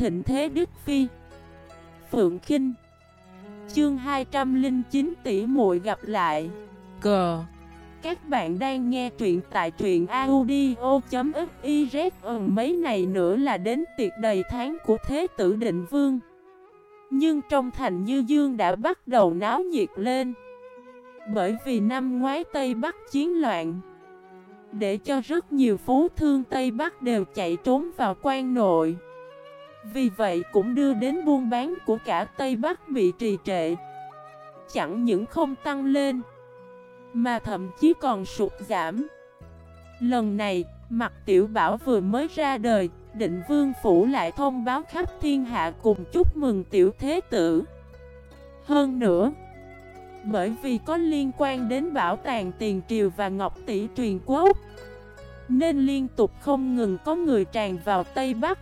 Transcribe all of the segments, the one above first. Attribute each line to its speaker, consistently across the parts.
Speaker 1: thịnh thế Đức Phi. Phượng Khinh. Chương 209 tỷ muội gặp lại. Cờ. Các bạn đang nghe truyện tại truyện audio.fiz. Mấy ngày nữa là đến tiệc đầy tháng của Thế tử Định Vương. Nhưng trong thành Như Dương đã bắt đầu náo nhiệt lên. Bởi vì năm ngoái Tây Bắc chiến loạn, để cho rất nhiều phú thương Tây Bắc đều chạy trốn vào quan nội. Vì vậy cũng đưa đến buôn bán của cả Tây Bắc bị trì trệ. Chẳng những không tăng lên, mà thậm chí còn sụt giảm. Lần này, Mạc Tiểu Bảo vừa mới ra đời, Định Vương Phủ lại thông báo khắp thiên hạ cùng chúc mừng tiểu thế tử. Hơn nữa, bởi vì có liên quan đến bảo tàng tiền triều và ngọc tỷ truyền quốc, nên liên tục không ngừng có người tràn vào Tây Bắc.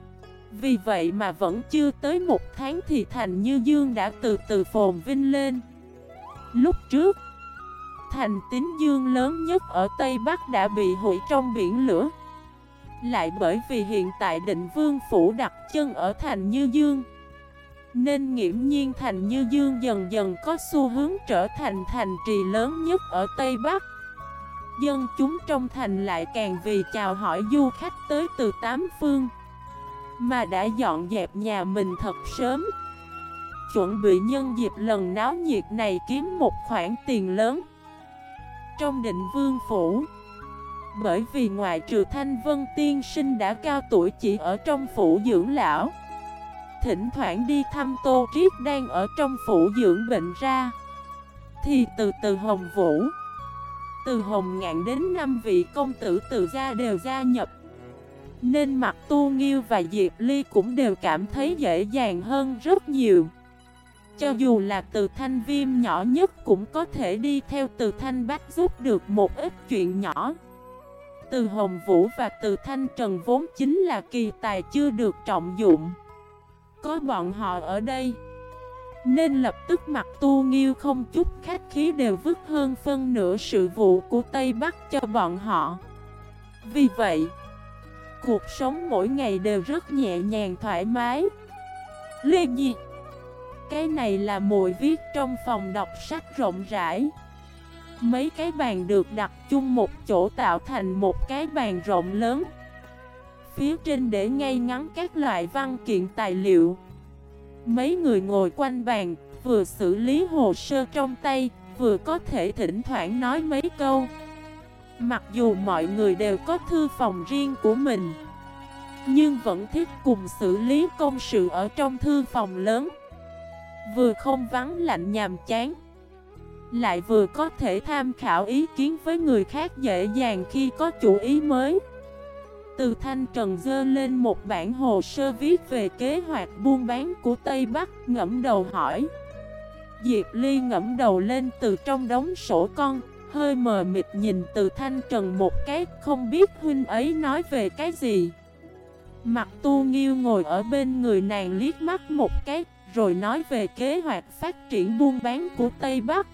Speaker 1: Vì vậy mà vẫn chưa tới một tháng thì thành Như Dương đã từ từ phồn vinh lên. Lúc trước, thành Tín Dương lớn nhất ở Tây Bắc đã bị hủy trong biển lửa. Lại bởi vì hiện tại Định Vương Phủ đặt chân ở thành Như Dương, nên nghiễm nhiên thành Như Dương dần dần có xu hướng trở thành thành trì lớn nhất ở Tây Bắc. Dân chúng trong thành lại càng vì chào hỏi du khách tới từ tám phương, mà đã dọn dẹp nhà mình thật sớm, chuẩn bị nhân dịp lần náo nhiệt này kiếm một khoản tiền lớn. Trong Định Vương Phủ, bởi vì ngoại trừ Thanh Vân tiên sinh đã cao tuổi chỉ ở trong phủ dưỡng lão, thỉnh thoảng đi thăm Tô Triết đang ở trong phủ dưỡng bệnh ra, thì từ Hồng Vũ, từ Hồng Ngạn đến 5 vị công tử từ gia đều gia nhập. Nên Mạc Tu Nghiêu và Diệp Ly cũng đều cảm thấy dễ dàng hơn rất nhiều. Cho dù là Từ Thanh Viêm nhỏ nhất cũng có thể đi theo Từ Thanh Bách giúp được một ít chuyện nhỏ. Từ Hồng Vũ và Từ Thanh Trần vốn chính là kỳ tài chưa được trọng dụng. Có bọn họ ở đây, nên lập tức Mạc Tu Nghiêu không chút khách khí đều vứt hơn phân nửa sự vụ của Tây Bắc cho bọn họ. Vì vậy, cuộc sống mỗi ngày đều rất nhẹ nhàng thoải mái. Lê Nhi, cái này là muội viết trong phòng đọc sách rộng rãi. Mấy cái bàn được đặt chung một chỗ tạo thành một cái bàn rộng lớn. Phía trên để ngay ngắn các loại văn kiện tài liệu. Mấy người ngồi quanh bàn, vừa xử lý hồ sơ trong tay, vừa có thể thỉnh thoảng nói mấy câu. Mặc dù mọi người đều có thư phòng riêng của mình, nhưng vẫn thích cùng xử lý công sự ở trong thư phòng lớn. Vừa không vắng lạnh nhàm chán, lại vừa có thể tham khảo ý kiến với người khác dễ dàng khi có chủ ý mới. Từ Thanh Trần dơ lên một bản hồ sơ viết về kế hoạch buôn bán của Tây Bắc, ngẫm đầu hỏi. Diệp Ly ngẫm đầu lên từ trong đống sổ con, hơi mờ mịt nhìn Từ Thanh Trần một cái, không biết huynh ấy nói về cái gì. Mạc Tu Nghiêu ngồi ở bên người nàng liếc mắt một cái, rồi nói về kế hoạch phát triển buôn bán của Tây Bắc.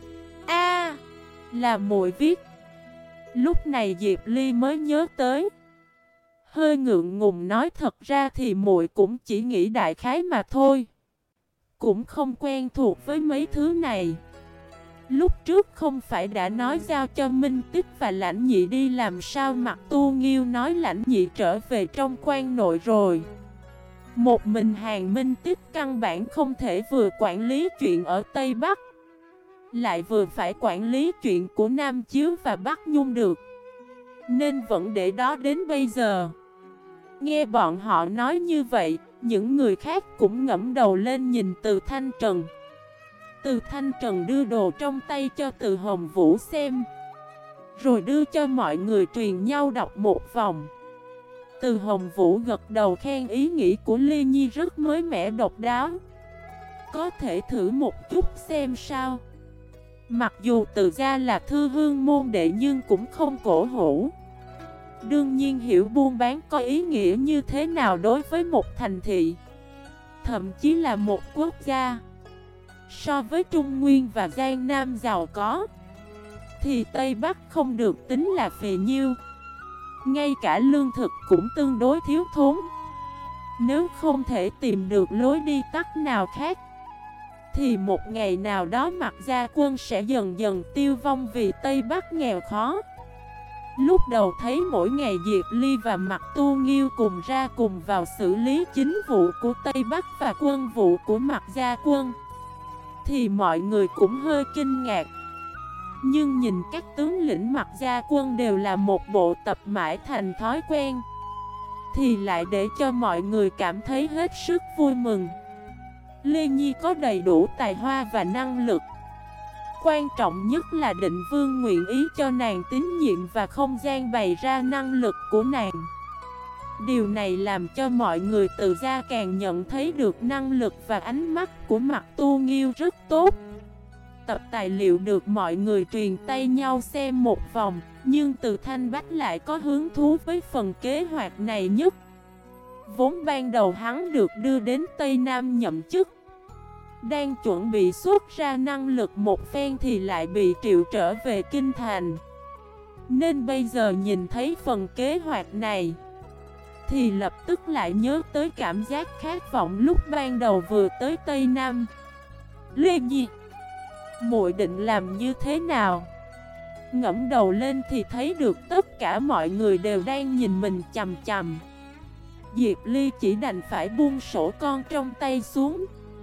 Speaker 1: Là muội viết. Lúc này Diệp Ly mới nhớ tới, hơi ngượng ngùng nói thật ra thì muội cũng chỉ nghĩ đại khái mà thôi, cũng không quen thuộc với mấy thứ này. Lúc trước không phải đã nói giao cho Minh Tích và Lãnh Nhị đi làm sao? Mạc Tu Nghiêu nói Lãnh Nhị trở về trong quan nội rồi. Một mình Hàn Minh Tích căn bản không thể vừa quản lý chuyện ở Tây Bắc, lại vừa phải quản lý chuyện của Nam Chiếu và Bắc Nhung được, nên vẫn để đó đến bây giờ. Nghe bọn họ nói như vậy, những người khác cũng ngẫm đầu lên nhìn Từ Thanh Trần. Từ Thanh Trần đưa đồ trong tay cho Từ Hồng Vũ xem, rồi đưa cho mọi người truyền nhau đọc một vòng. Từ Hồng Vũ gật đầu khen ý nghĩ của Lê Nhi rất mới mẻ độc đáo. Có thể thử một chút xem sao. Mặc dù Từ gia là thư hương môn đệ nhưng cũng không cổ hủ. Đương nhiên hiểu buôn bán có ý nghĩa như thế nào đối với một thành thị, thậm chí là một quốc gia. So với Trung Nguyên và Giang Nam giàu có, thì Tây Bắc không được tính là phì nhiêu. Ngay cả lương thực cũng tương đối thiếu thốn. Nếu không thể tìm được lối đi tắt nào khác, thì một ngày nào đó Mạc Gia Quân sẽ dần dần tiêu vong vì Tây Bắc nghèo khó. Lúc đầu thấy mỗi ngày Diệp Ly và Mạc Tu Nghiêu cùng ra cùng vào xử lý chính vụ của Tây Bắc và quân vụ của Mạc Gia Quân, thì mọi người cũng hơi kinh ngạc. Nhưng nhìn các tướng lĩnh Mạc Gia Quân đều là một bộ tập mãi thành thói quen, thì lại để cho mọi người cảm thấy hết sức vui mừng. Lê Nhi có đầy đủ tài hoa và năng lực. Quan trọng nhất là Định Vương nguyện ý cho nàng tín nhiệm và không gian bày ra năng lực của nàng. Điều này làm cho mọi người từ ra càng nhận thấy được năng lực và ánh mắt của Mạc Tu Nghiêu rất tốt. Tập tài liệu được mọi người truyền tay nhau xem một vòng, nhưng Từ Thanh Bách lại có hứng thú với phần kế hoạch này nhất. Vốn ban đầu hắn được đưa đến Tây Nam nhậm chức, đang chuẩn bị xuất ra năng lực một phen thì lại bị triệu trở về Kinh Thành. Nên bây giờ nhìn thấy phần kế hoạch này, thì lập tức lại nhớ tới cảm giác khát vọng lúc ban đầu vừa tới Tây Nam. Lê Nhi, muội định làm như thế nào? Ngẫm đầu lên thì thấy được tất cả mọi người đều đang nhìn mình chằm chằm. Diệp Ly chỉ đành phải buông sổ con trong tay xuống,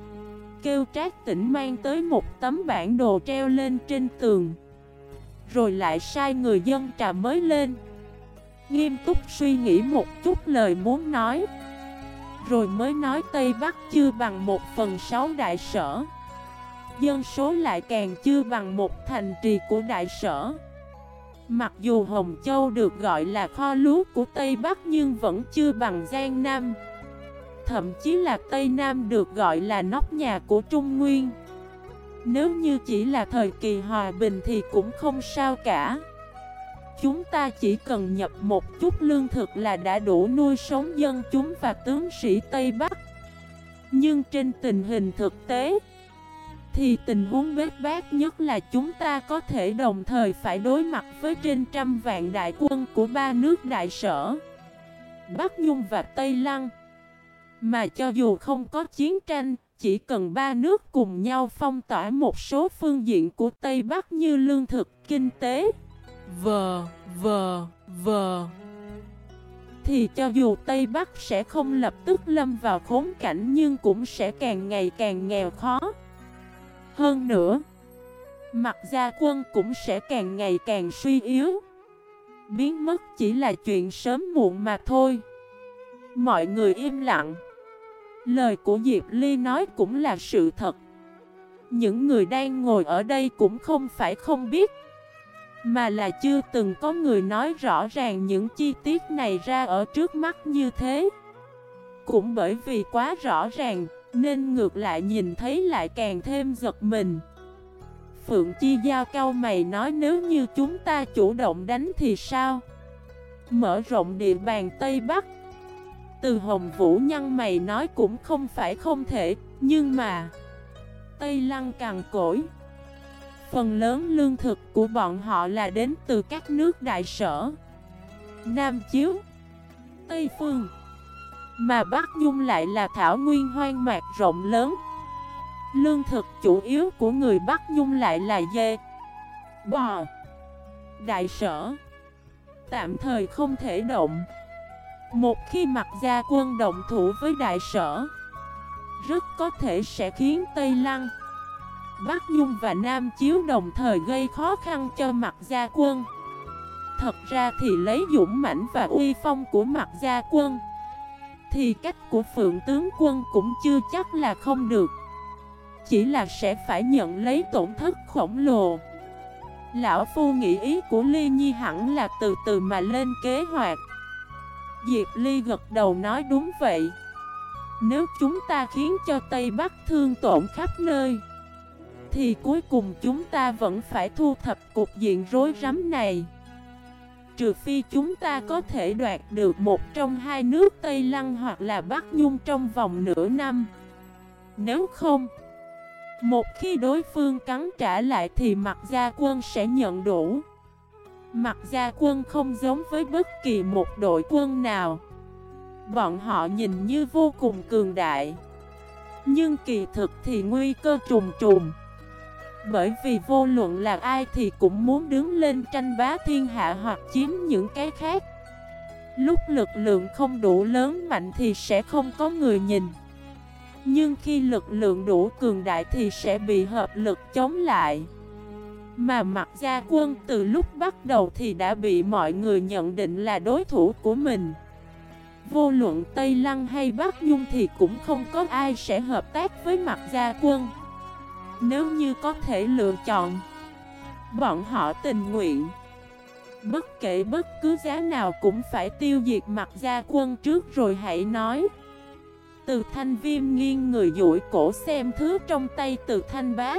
Speaker 1: kêu Trác Tĩnh mang tới một tấm bản đồ treo lên trên tường, rồi lại sai người dân trà mới lên. Nghiêm túc suy nghĩ một chút lời muốn nói, rồi mới nói Tây Bắc chưa bằng 1/6 Đại Sở, dân số lại càng chưa bằng một thành trì của Đại Sở. Mặc dù Hồng Châu được gọi là kho lúa của Tây Bắc nhưng vẫn chưa bằng Giang Nam. Thậm chí là Tây Nam được gọi là nóc nhà của Trung Nguyên. Nếu như chỉ là thời kỳ hòa bình thì cũng không sao cả. Chúng ta chỉ cần nhập một chút lương thực là đã đủ nuôi sống dân chúng và tướng sĩ Tây Bắc. Nhưng trên tình hình thực tế thì tình huống bết bát nhất là chúng ta có thể đồng thời phải đối mặt với trên 100 vạn đại quân của ba nước Đại Sở, Bắc Nhung và Tây Lăng. Mà cho dù không có chiến tranh, chỉ cần ba nước cùng nhau phong tỏa một số phương diện của Tây Bắc như lương thực, kinh tế, thì cho dù Tây Bắc sẽ không lập tức lâm vào khốn cảnh nhưng cũng sẽ càng ngày càng nghèo khó. Hơn nữa, Mạc Gia Quân cũng sẽ càng ngày càng suy yếu. Biến mất chỉ là chuyện sớm muộn mà thôi. Mọi người im lặng. Lời của Diệp Ly nói cũng là sự thật. Những người đang ngồi ở đây cũng không phải không biết, mà là chưa từng có người nói rõ ràng những chi tiết này ra ở trước mắt như thế. Cũng bởi vì quá rõ ràng nên ngược lại nhìn thấy lại càng thêm giật mình. Phượng Chi Giao cau mày nói nếu như chúng ta chủ động đánh thì sao? Mở rộng địa bàn Tây Bắc. Từ Hồng Vũ nhăn mày nói cũng không phải không thể, nhưng mà Tây Lăng cằn cỗi. Phần lớn lương thực của bọn họ là đến từ các nước Đại Sở, Nam Chiếu, Tây Phương. Mà Bắc Nhung lại là thảo nguyên hoang mạc rộng lớn. Lương thực chủ yếu của người Bắc Nhung lại là dê, bò. Đại Sở tạm thời không thể động. Một khi Mạc Gia Quân động thủ với Đại Sở, rất có thể sẽ khiến Tây Lăng, Bắc Nhung và Nam Chiếu đồng thời gây khó khăn cho Mạc Gia Quân. Thật ra thì lấy dũng mãnh và uy phong của Mạc Gia Quân thì cách của Phượng tướng quân cũng chưa chắc là không được, chỉ là sẽ phải nhận lấy tổn thất khổng lồ. Lão Phu nghĩ ý của Ly Nhi hẳn là từ từ mà lên kế hoạch. Diệp Ly gật đầu nói đúng vậy. Nếu chúng ta khiến cho Tây Bắc thương tổn khắp nơi, thì cuối cùng chúng ta vẫn phải thu thập cục diện rối rắm này. Trừ phi chúng ta có thể đoạt được một trong hai nước Tây Lăng hoặc là Bắc Nhung trong vòng nửa năm. Nếu không, một khi đối phương cắn trả lại thì Mạc Gia Quân sẽ nhận đủ. Mạc Gia Quân không giống với bất kỳ một đội quân nào. Bọn họ nhìn như vô cùng cường đại, nhưng kỳ thực thì nguy cơ trùng trùng. Bởi vì vô luận là ai thì cũng muốn đứng lên tranh bá thiên hạ hoặc chiếm những cái khác. Lúc lực lượng không đủ lớn mạnh thì sẽ không có người nhìn. Nhưng khi lực lượng đủ cường đại thì sẽ bị hợp lực chống lại. Mà Mạc Gia Quân từ lúc bắt đầu thì đã bị mọi người nhận định là đối thủ của mình. Vô luận Tây Lăng hay Bắc Nhung thì cũng không có ai sẽ hợp tác với Mạc Gia Quân. Nếu như có thể lựa chọn, bọn họ tình nguyện. Bất kể bất cứ giá nào cũng phải tiêu diệt Mạc Gia Quân trước rồi hãy nói. Từ Thanh Viêm nghiêng người duỗi cổ xem thứ trong tay Từ Thanh Bá.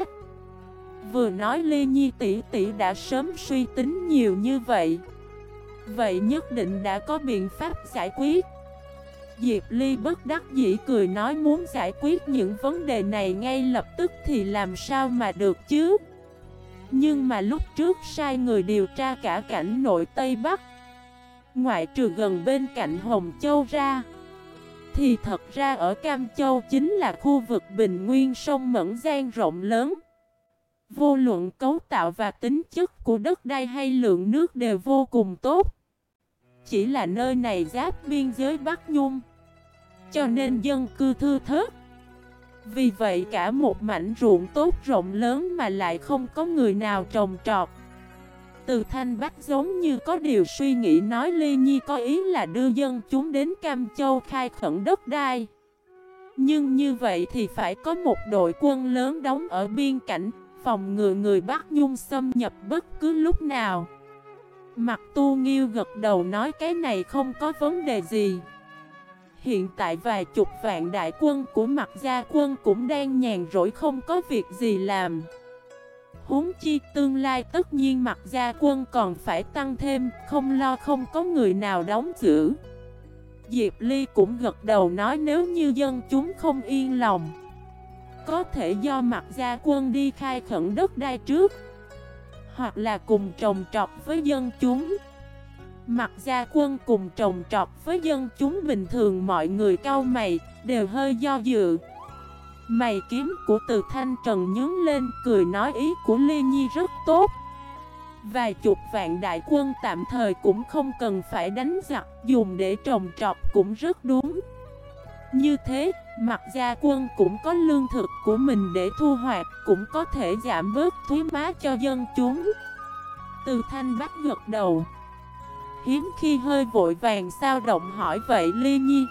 Speaker 1: Vừa nói Ly Nhi tỷ tỷ đã sớm suy tính nhiều như vậy, vậy nhất định đã có biện pháp giải quyết. Diệp Ly bất đắc dĩ cười nói muốn giải quyết những vấn đề này ngay lập tức thì làm sao mà được chứ. Nhưng mà lúc trước sai người điều tra cả cảnh nội Tây Bắc, ngoại trừ gần bên cạnh Hồng Châu ra, thì thật ra ở Cam Châu chính là khu vực bình nguyên sông Mẫn Giang rộng lớn. Vô luận cấu tạo và tính chất của đất đai hay lượng nước đều vô cùng tốt. Chỉ là nơi này giáp biên giới Bắc Nhung, cho nên dân cư thưa thớt. Vì vậy cả một mảnh ruộng tốt rộng lớn mà lại không có người nào trồng trọt. Từ Thanh Bắc giống như có điều suy nghĩ nói Ly Nhi có ý là đưa dân chúng đến Cam Châu khai khẩn đất đai. Nhưng như vậy thì phải có một đội quân lớn đóng ở biên cảnh, phòng ngừa người Bắc Nhung xâm nhập bất cứ lúc nào. Mặt Tu Nghiêu gật đầu nói cái này không có vấn đề gì. Hiện tại vài chục vạn đại quân của Mạc Gia Quân cũng đang nhàn rỗi không có việc gì làm. Huống chi tương lai tất nhiên Mạc Gia Quân còn phải tăng thêm, không lo không có người nào đóng giữ. Diệp Ly cũng gật đầu nói nếu như dân chúng không yên lòng, có thể do Mạc Gia Quân đi khai khẩn đất đai trước, hoặc là cùng trồng trọt với dân chúng. Mạc Gia Quân cùng trồng trọt với dân chúng bình thường mọi người cau mày, đều hơi do dự. Mày kiếm của Từ Thanh Trần nhướng lên cười nói ý của Ly Nhi rất tốt. Vài chục vạn đại quân tạm thời cũng không cần phải đánh giặc, dùng để trồng trọt cũng rất đúng. Như thế, Mạc Gia Quân cũng có lương thực của mình để thu hoạch, cũng có thể giảm bớt thuế má cho dân chúng. Từ Thanh bắt gật đầu, hiếm khi hơi vội vàng sao động hỏi vậy Ly Nhi,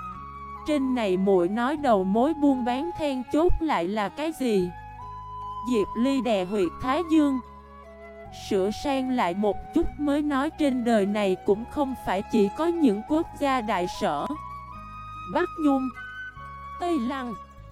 Speaker 1: trên này muội nói đầu mối buôn bán then chốt lại là cái gì? Diệp Ly đè huyệt Thái Dương, sửa sang lại một chút mới nói trên đời này cũng không phải chỉ có những quốc gia đại sở Bắc Nhung, Tây Lăng,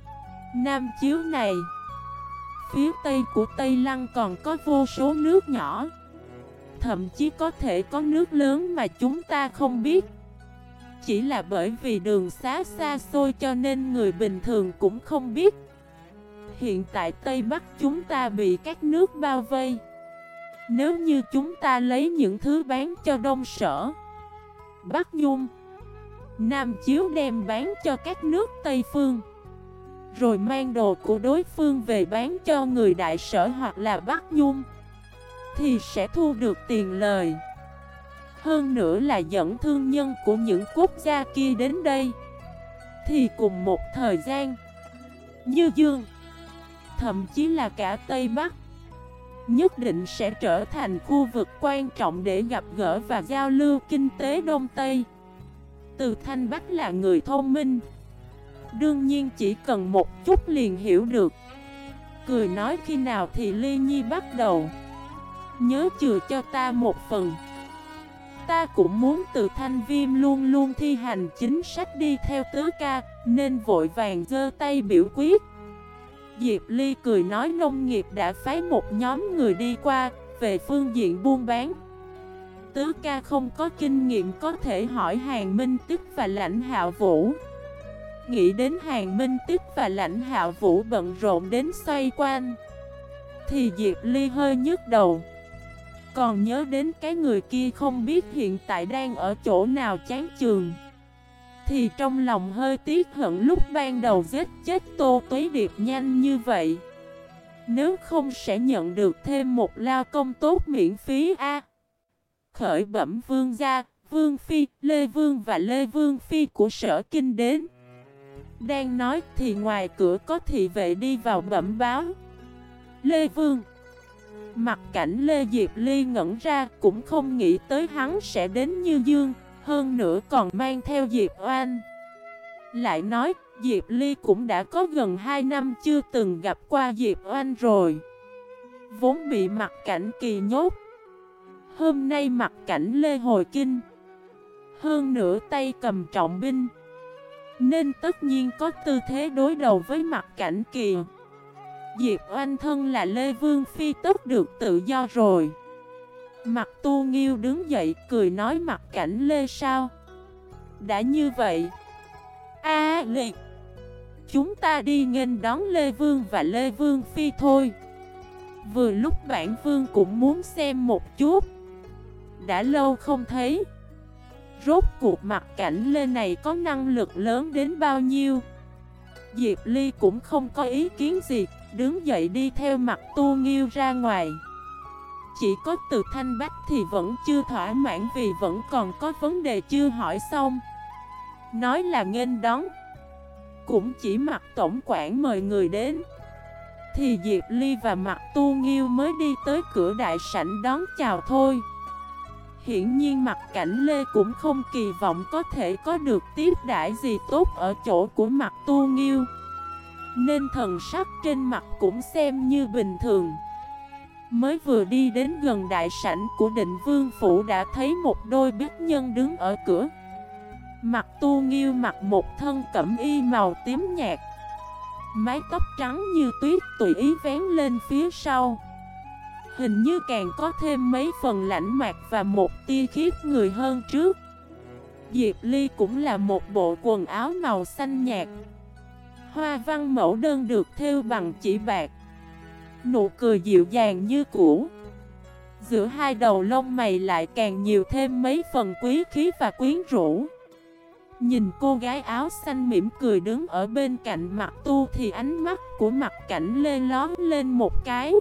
Speaker 1: Nam Chiếu này. Phía Tây của Tây Lăng còn có vô số nước nhỏ, thậm chí có thể có nước lớn mà chúng ta không biết. Chỉ là bởi vì đường xá xa xôi cho nên người bình thường cũng không biết. Hiện tại Tây Bắc chúng ta bị các nước bao vây. Nếu như chúng ta lấy những thứ bán cho Đông Sở, Bắc Nhung, Nam Chiếu đem bán cho các nước Tây Phương, rồi mang đồ của đối phương về bán cho người Đại Sở hoặc là Bắc Nhung, thì sẽ thu được tiền lời. Hơn nữa là dẫn thương nhân của những quốc gia kia đến đây, thì cùng một thời gian, Như Dương, thậm chí là cả Tây Bắc, nhất định sẽ trở thành khu vực quan trọng để gặp gỡ và giao lưu kinh tế Đông Tây. Từ Thanh Bắc là người thông minh, đương nhiên chỉ cần một chút liền hiểu được. Cười nói khi nào thì Ly Nhi bắt đầu, nhớ chừa cho ta một phần. Ta cũng muốn Từ Thanh Viêm luôn luôn thi hành chính sách đi theo tứ ca, nên vội vàng giơ tay biểu quyết. Diệp Ly cười nói nông nghiệp đã phái một nhóm người đi qua, về phương diện buôn bán. Tứ ca không có kinh nghiệm có thể hỏi Hàn Minh Tích và Lãnh Hạo Vũ. Nghĩ đến Hàn Minh Tích và Lãnh Hạo Vũ bận rộn đến xoay quanh, thì Diệp Ly hơi nhức đầu. Còn nhớ đến cái người kia không biết hiện tại đang ở chỗ nào chán chường. thì trong lòng hơi tiếc hận lúc ban đầu giết chết Tô Tuế Điệp nhanh như vậy. Nếu không sẽ nhận được thêm một lao công tốt miễn phí a. Khởi bẩm vương gia, Vương Phi, Lê Vương và Lê Vương Phi của Sở Kinh đến. Đang nói thì ngoài cửa có thị vệ đi vào bẩm báo. Lê Vương. Mặt cảnh Lê Diệp Ly ngẩn ra, cũng không nghĩ tới hắn sẽ đến Như Dương, hơn nữa còn mang theo Diệp Oanh. Lại nói, Diệp Ly cũng đã có gần 2 năm chưa từng gặp qua Diệp Oanh rồi. Vốn bị Mặt Cảnh Kỳ nhốt. Hôm nay Mặt Cảnh Lê hồi kinh, hơn nữa tay cầm trọng binh, nên tất nhiên có tư thế đối đầu với Mặt Cảnh Kỳ. Diệp Oanh thân là Lê Vương Phi tất được tự do rồi. Mặt Tu Nghiêu đứng dậy cười nói Mặt Cảnh Lê sao? Đã như vậy, liệt, chúng ta đi nghênh đón Lê Vương và Lê Vương Phi thôi. Vừa lúc bản Vương cũng muốn xem một chút. Đã lâu không thấy, rốt cuộc Mặt Cảnh Lê này có năng lực lớn đến bao nhiêu? Diệp Ly cũng không có ý kiến gì, đứng dậy đi theo Mặt Tu Nghiêu ra ngoài. Chỉ có Từ Thanh Bách thì vẫn chưa thỏa mãn vì vẫn còn có vấn đề chưa hỏi xong. Nói là nghênh đón, cũng chỉ Mặt tổng quản mời người đến, thì Diệp Ly và Mặt Tu Nghiêu mới đi tới cửa đại sảnh đón chào thôi. Hiển nhiên Mặt Cảnh Lê cũng không kỳ vọng có thể có được tiếp đãi gì tốt ở chỗ của Mặt Tu Nghiêu, nên thần sắc trên mặt cũng xem như bình thường. Mới vừa đi đến gần đại sảnh của Định Vương Phủ đã thấy một đôi bích nhân đứng ở cửa. Mặt Tu Nghiêu mặc một thân cẩm y màu tím nhạt, mái tóc trắng như tuyết tùy ý vén lên phía sau, hình như càng có thêm mấy phần lãnh mạc và một tia khiếp người hơn trước. Diệp Ly cũng là một bộ quần áo màu xanh nhạt, hoa văn mẫu đơn được thêu bằng chỉ bạc, nụ cười dịu dàng như cũ. Giữa hai đầu lông mày lại càng nhiều thêm mấy phần quý khí và quyến rũ. Nhìn cô gái áo xanh mỉm cười đứng ở bên cạnh Mặt Tu thì ánh mắt của Mặt Cảnh Lê lóm lên một cái.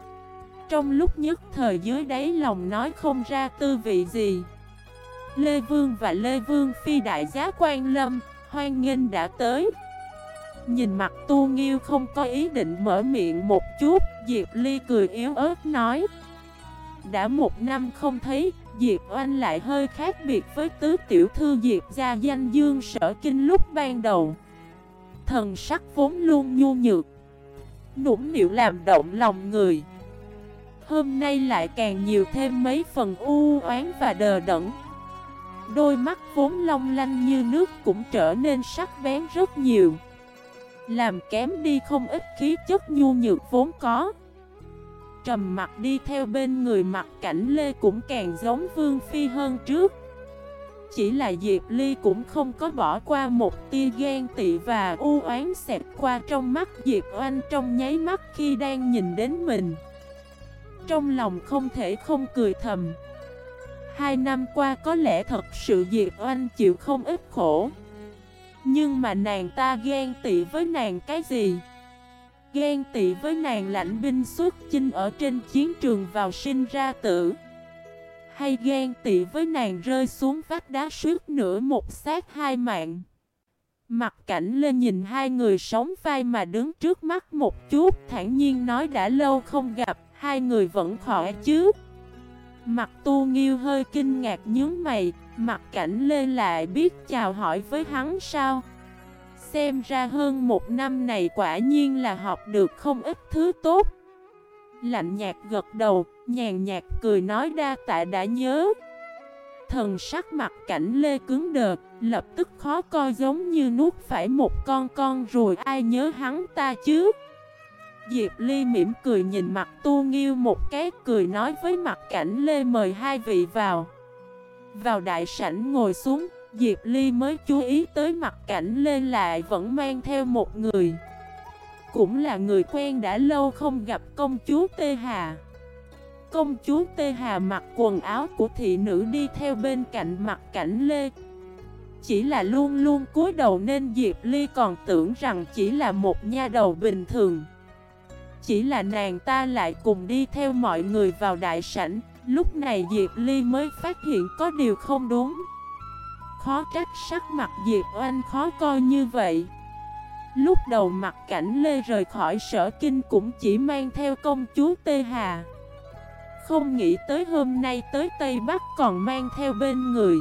Speaker 1: Trong lúc nhất thời dưới đáy lòng nói không ra tư vị gì. Lê Vương và Lê Vương Phi đại giá Quan Lâm, hoan nghênh đã tới. Nhìn Mặt Tu Nghiêu không có ý định mở miệng một chút, Diệp Ly cười yếu ớt nói. Đã 1 năm không thấy, Diệp Oanh lại hơi khác biệt với tứ tiểu thư Diệp gia danh dương Sở Kinh lúc ban đầu. Thần sắc vốn luôn nhu nhược, nũng nịu làm động lòng người, hôm nay lại càng nhiều thêm mấy phần u oán và đờ đẫn. Đôi mắt vốn long lanh như nước cũng trở nên sắc bén rất nhiều, làm kém đi không ít khí chất nhu nhược vốn có. Trầm mặt đi theo bên người Mặt Cảnh Lê cũng càng giống Vương Phi hơn trước. Chỉ là Diệp Ly cũng không có bỏ qua một tia ghen tị và u oán xẹt qua trong mắt Diệp Oanh trong nháy mắt khi đang nhìn đến mình. Trong lòng không thể không cười thầm. 2 năm qua có lẽ thật sự Diệp Oanh chịu không ít khổ, nhưng mà nàng ta ghen tị với nàng cái gì? Ghen tị với nàng lãnh binh xuất chinh ở trên chiến trường vào sinh ra tử, hay ghen tị với nàng rơi xuống vách đá suýt nữa một xác 2 mạng? Mặt Cảnh Lê nhìn hai người sống vai mà đứng trước mắt một chút, thản nhiên nói đã lâu không gặp, hai người vẫn khỏe chứ? Mặt Tu Nghiêu hơi kinh ngạc nhướng mày, Mặt Cảnh Lê lại biết chào hỏi với hắn sao? Xem ra hơn 1 năm này quả nhiên là học được không ít thứ tốt. Lạnh nhạt gật đầu, nhàn nhạt cười nói đa tạ đã nhớ. Thần sắc Mặt Cảnh Lê cứng đờ, lập tức khó coi giống như nuốt phải một con ruồi, ai nhớ hắn ta chứ? Diệp Ly mỉm cười nhìn Mặt Tu Nghiêu một cái, cười nói với Mặt Cảnh Lê mời hai vị vào. Vào đại sảnh ngồi xuống, Diệp Ly mới chú ý tới Mặt Cảnh Lê lại vẫn mang theo một người, cũng là người quen đã lâu không gặp, công chúa Tê Hà. Công chúa Tê Hà mặc quần áo của thị nữ đi theo bên cạnh Mặt Cảnh Lê. chỉ là luôn luôn cúi đầu nên Diệp Ly còn tưởng rằng chỉ là một nha đầu bình thường. Chỉ là nàng ta lại cùng đi theo mọi người vào đại sảnh. Lúc này Diệp Ly mới phát hiện có điều không đúng. Khó trách sắc mặt Diệp Oanh khó coi như vậy. Lúc đầu Mặc Cảnh Lê rời khỏi Sở Kinh cũng chỉ mang theo công chúa Tê Hà. Không nghĩ tới hôm nay tới Tây Bắc còn mang theo bên người.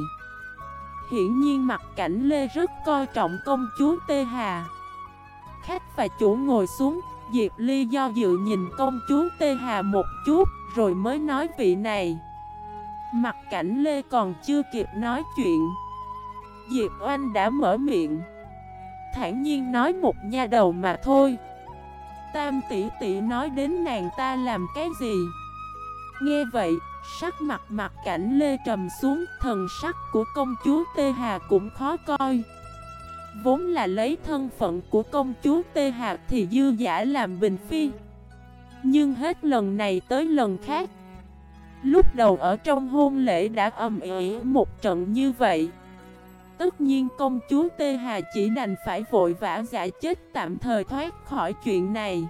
Speaker 1: Hiển nhiên Mặc Cảnh Lê rất coi trọng công chúa Tê Hà. Khách và chủ ngồi xuống, Diệp Ly do dự nhìn công chúa Tê Hà một chút, rồi mới nói vị này. Mặc Cảnh Lê còn chưa kịp nói chuyện, Diệp Oanh đã mở miệng, thản nhiên nói một nha đầu mà thôi. Tam tỷ tỷ nói đến nàng ta làm cái gì? Nghe vậy, sắc mặt Mặc Cảnh Lê trầm xuống, thần sắc của công chúa Tê Hà cũng khó coi. Vốn là lấy thân phận của công chúa Tê Hà thì dư giả làm bình phi. Nhưng hết lần này tới lần khác, lúc đầu ở trong hôn lễ đã ầm ĩ một trận như vậy. Tất nhiên công chúa Tê Hà chỉ đành phải vội vã giả chết tạm thời thoát khỏi chuyện này.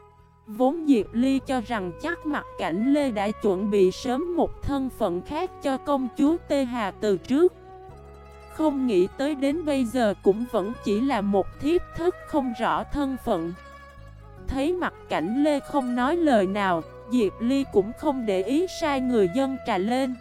Speaker 1: Vốn Diệp Ly cho rằng chắc Mặc Cảnh Lê đã chuẩn bị sớm một thân phận khác cho công chúa Tê Hà từ trước. Không nghĩ tới đến bây giờ cũng vẫn chỉ là một thiếp thất không rõ thân phận. Thấy Mặc Cảnh Lê không nói lời nào, Diệp Ly cũng không để ý sai người dâng trà lên.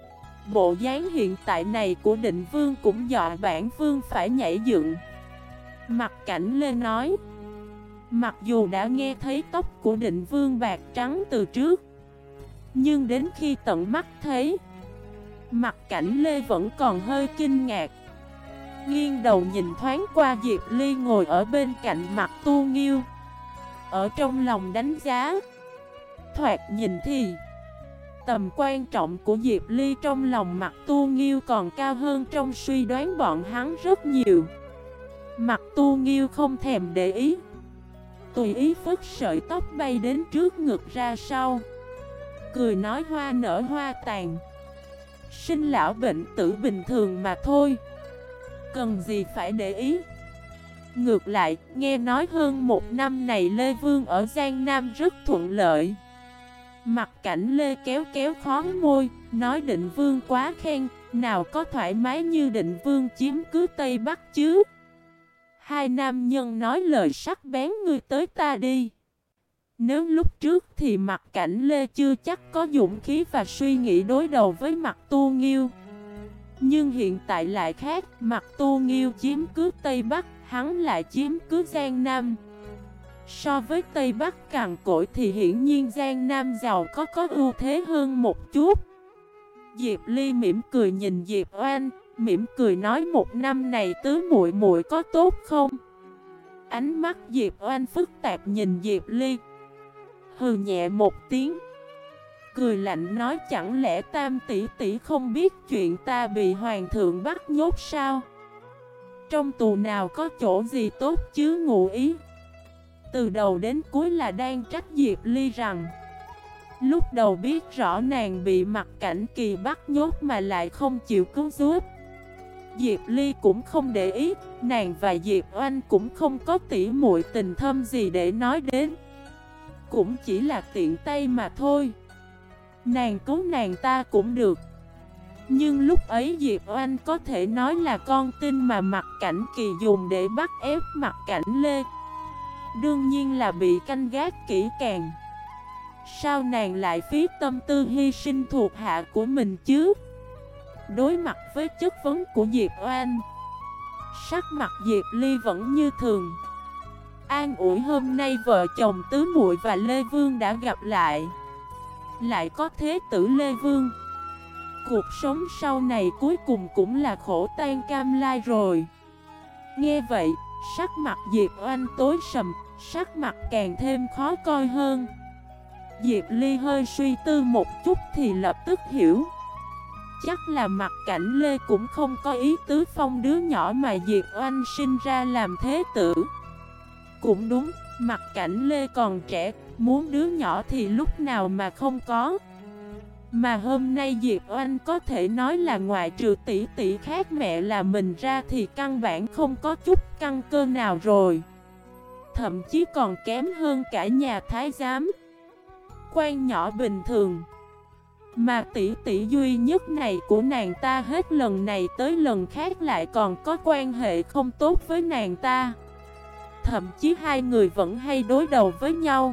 Speaker 1: Bộ dáng hiện tại này của Định Vương cũng dọa bản vương phải nhảy dựng. Mặc Cảnh Lê nói, mặc dù đã nghe thấy tóc của Định Vương bạc trắng từ trước, nhưng đến khi tận mắt thấy, Mặc Cảnh Lê vẫn còn hơi kinh ngạc. Nghiêng đầu nhìn thoáng qua Diệp Ly ngồi ở bên cạnh Mặc Tu Nghiêu, ở trong lòng đánh giá. Thoạt nhìn thì tầm quan trọng của Diệp Ly trong lòng Mặc Tu Nghiêu còn cao hơn trong suy đoán bọn hắn rất nhiều. Mặc Tu Nghiêu không thèm để ý, tùy ý phất sợi tóc bay đến trước ngực ra sau, cười nói hoa nở hoa tàn, sinh lão bệnh tử bình thường mà thôi, cần gì phải để ý. Ngược lại, nghe nói hơn một năm này Lê Vương ở Giang Nam rất thuận lợi. Mặc Cảnh Lê kéo kéo khóe môi, nói Định Vương quá khen, nào có thoải mái như Định Vương chiếm cứ Tây Bắc chứ. Hai nam nhân nói lời sắc bén, ngươi tới ta đi. Nếu lúc trước thì Mặc Cảnh Lê chưa chắc có dũng khí và suy nghĩ đối đầu với Mặc Tu Nghiêu. Nhưng hiện tại lại khác, Mặc Tu Nghiêu chiếm cứ Tây Bắc, hắn lại chiếm cứ Giang Nam. So với Tây Bắc cằn cỗi thì hiển nhiên Giang Nam giàu có ưu thế hơn một chút. Diệp Ly mỉm cười nhìn Diệp Oanh, mỉm cười nói một năm này tứ muội muội có tốt không? Ánh mắt Diệp Oanh phức tạp nhìn Diệp Ly, hừ nhẹ một tiếng, cười lạnh nói chẳng lẽ Tam tỷ tỷ không biết chuyện ta bị hoàng thượng bắt nhốt sao? Trong tù nào có chỗ gì tốt chứ ngụ ý. Từ đầu đến cuối là đang trách Diệp Ly rằng lúc đầu biết rõ nàng bị Mặc Cảnh Kỳ bắt nhốt mà lại không chịu cứu giúp. Diệp Ly cũng không để ý, nàng và Diệp Oanh cũng không có tỉ muội tình thâm gì để nói đến, cũng chỉ là tiện tay mà thôi. Nàng cứu nàng ta cũng được. Nhưng lúc ấy Diệp Oanh có thể nói là con tin mà Mặc Cảnh Kỳ dùng để bắt ép Mặc Cảnh Lê. Đương nhiên là bị canh gác kỹ càng. Sao nàng lại phí tâm tư hy sinh thuộc hạ của mình chứ? Đối mặt với chất vấn của Diệp Oanh, sắc mặt Diệp Ly vẫn như thường, an ủi hôm nay vợ chồng tứ muội và Lê Vương đã gặp lại có thế tử Lê Vương, cuộc sống sau này cuối cùng cũng là khổ tan cam lai rồi. Nghe vậy, sắc mặt Diệp Oanh tối sầm, sắc mặt càng thêm khó coi hơn. Diệp Ly hơi suy tư một chút thì lập tức hiểu, chắc là Mặc Cảnh Lê cũng không có ý tứ phong đứa nhỏ mà Diệp Oanh sinh ra làm thế tử. Cũng đúng, Mặc Cảnh Lê còn trẻ, muốn đứa nhỏ thì lúc nào mà không có. Mà hôm nay Diệp Oanh có thể nói là ngoại trừ tỷ tỷ khác mẹ là mình ra thì căn bản không có chút căn cơ nào rồi. Thậm chí còn kém hơn cả nhà thái giám, quan nhỏ bình thường. Mà tỷ tỷ duy nhất này của nàng ta hết lần này tới lần khác lại còn có quan hệ không tốt với nàng ta. Thậm chí hai người vẫn hay đối đầu với nhau.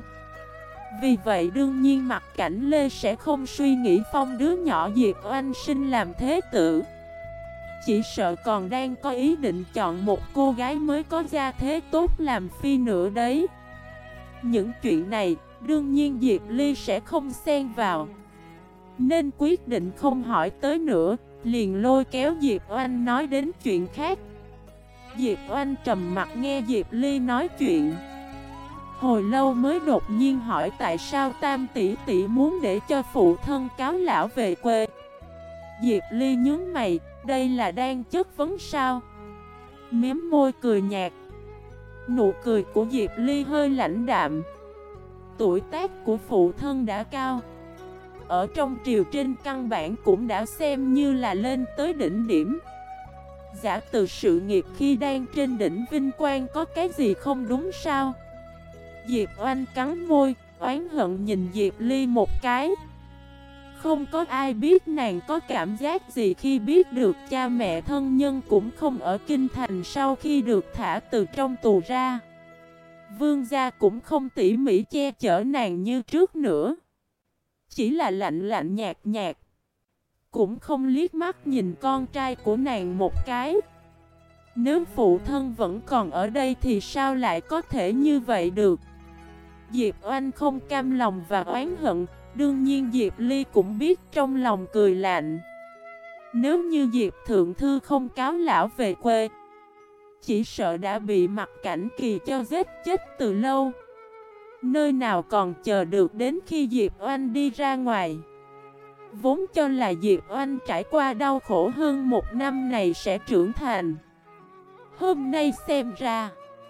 Speaker 1: Vì vậy đương nhiên Mặc Cảnh Lê sẽ không suy nghĩ phong đứa nhỏ Diệp Oanh sinh làm thế tử. Chỉ sợ còn đang có ý định chọn một cô gái mới có gia thế tốt làm phi nữa đấy. Những chuyện này đương nhiên Diệp Ly sẽ không xen vào, nên quyết định không hỏi tới nữa, liền lôi kéo Diệp Oanh nói đến chuyện khác. Diệp Oanh trầm mặt nghe Diệp Ly nói chuyện, hồi lâu mới đột nhiên hỏi tại sao Tam tỷ tỷ muốn để cho phụ thân cáo lão về quê. Diệp Ly nhướng mày, đây là đang chất vấn sao? Mếm môi cười nhạt. Nụ cười của Diệp Ly hơi lãnh đạm. Tuổi tác của phụ thân đã cao, ở trong triều trên căn bản cũng đã xem như là lên tới đỉnh điểm. Giả từ sự nghiệp khi đang trên đỉnh vinh quang có cái gì không đúng sao? Diệp Oanh cắn môi, oán hận nhìn Diệp Ly một cái. Không có ai biết nàng có cảm giác gì khi biết được cha mẹ thân nhân cũng không ở kinh thành sau khi được thả từ trong tù ra. Vương gia cũng không tỉ mỉ che chở nàng như trước nữa, chỉ là lạnh lạnh nhạt nhạt, cũng không liếc mắt nhìn con trai của nàng một cái. Nếu phụ thân vẫn còn ở đây thì sao lại có thể như vậy được? Diệp Oanh không cam lòng và oán hận. Đương nhiên Diệp Ly cũng biết trong lòng cười lạnh. Nếu như Diệp Thượng Thư không cáo lão về quê, chỉ sợ đã bị Mặc Cảnh Kỳ cho giết chết từ lâu. Nơi nào còn chờ được đến khi Diệp Oanh đi ra ngoài. Vốn cho là Diệp Oanh trải qua đau khổ hơn một năm này sẽ trưởng thành. Hôm nay xem ra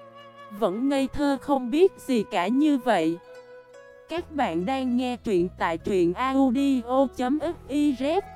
Speaker 1: vẫn ngây thơ không biết gì cả như vậy. Các bạn đang nghe truyện tại truyện audio.fif